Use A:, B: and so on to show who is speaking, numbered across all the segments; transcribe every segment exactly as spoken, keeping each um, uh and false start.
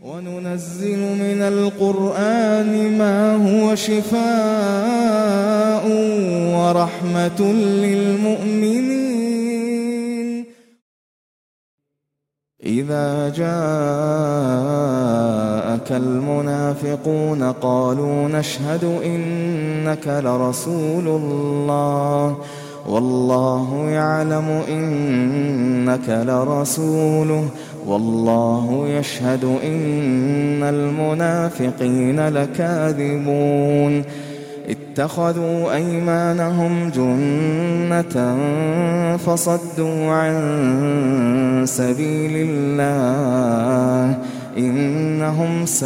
A: وننزل من القرآن ما هو شفاء ورحمة للمؤمنين. إذا جاءك المنافقون قالوا نشهد إنك لرسول الله والله يعلم إنك لرسوله والله يشهد إن المنافقين لكاذبون. اتخذوا أيمانهم جنة فصدوا عن سبيل الله إنهم ساء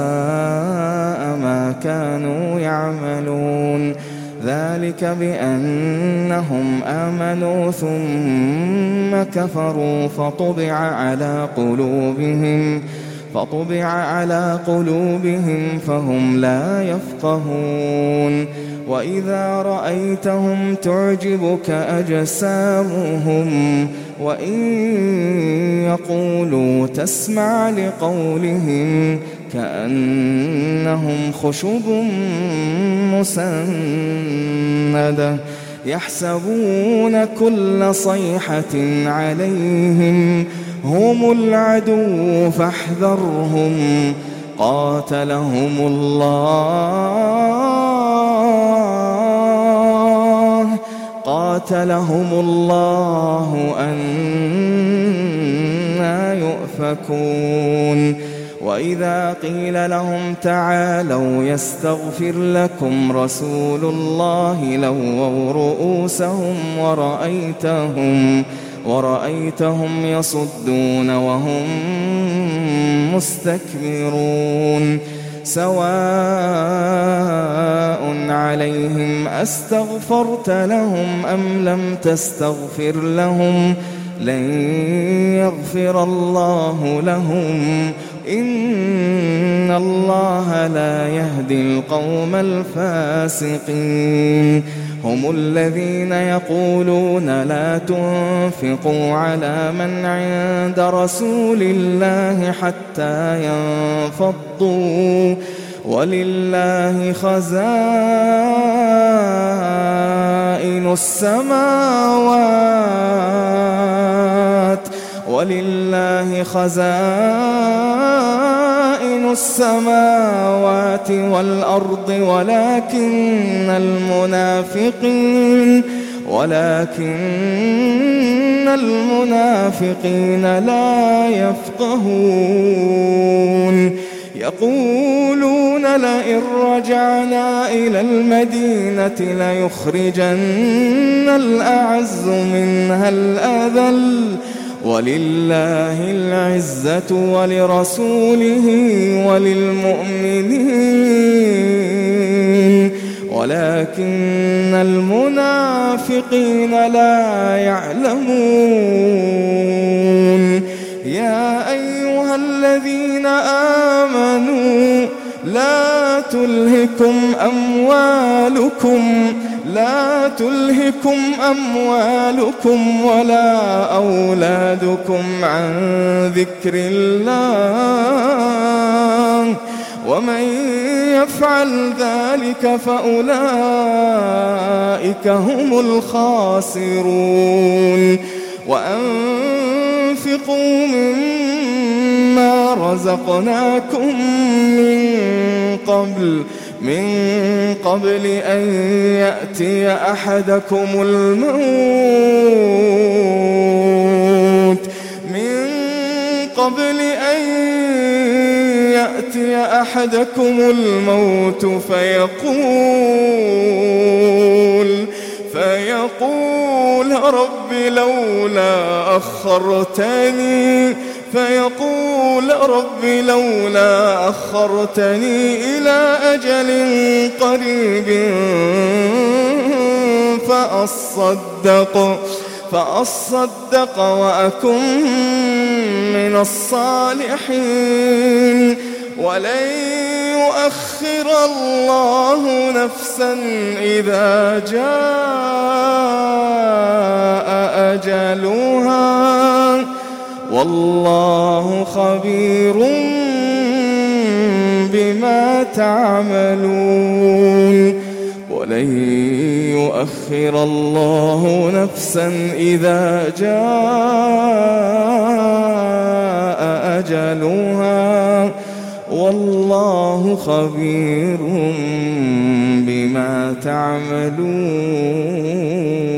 A: ما كانوا يعملون. ذلك بأنهم آمنوا ثم كفروا فطبع على قلوبهم فطبع على قلوبهم فهم لا يفقهون. وإذا رأيتهم تعجبك أجسامهم وإن يقولوا تسمع لقولهم كأنهم خشب مسندة يحسبون كل صيحة عليهم هم العدو فاحذرهم قاتلهم الله قاتلهم الله أنى يؤفكون. وإذا قيل لهم تعالوا يستغفر لكم رسول الله لووا رؤوسهم ورأيتهم ورأيتهم يصدون وهم مستكبرون. سواء عليهم أستغفرت لهم أم لم تستغفر لهم لن يغفر الله لهم إن الله لا يهدي القوم الفاسقين. هم الذين يقولون لا تنفقوا على من عند رسول الله حتى ينفضوا ولله خزائن السماوات ولله خزائن السماوات والأرض ولكن المنافقين ولكن المنافقين لا يفقهون. يقولون لئن رجعنا إلى المدينة ليخرجن الأعز منها الأذل ولله العزة ولرسوله وللمؤمنين ولكن المنافقين لا يعلمون. يا أيها الذين آمنوا لا تلهكم أموالكم لا تلهكم أموالكم ولا أولادكم عن ذكر الله ومن يفعل ذلك فأولئك هم الخاسرون. وأنفقوا مما رزقناكم من قبل من قبل أن يأتي أحدكم الموت من قبل أن يأتي أحدكم الموت فيقول فيقول رب لولا أخرتني فيقول رب لولا أخرتني إلى أجل قريب فأصدق فأصدق وأكن من الصالحين ولن يؤخر الله نفسا إذا جاء أجلها والله خبير بما تعملون ولن يؤخر الله نفسا إذا جاء أجلها والله خبير بما تعملون.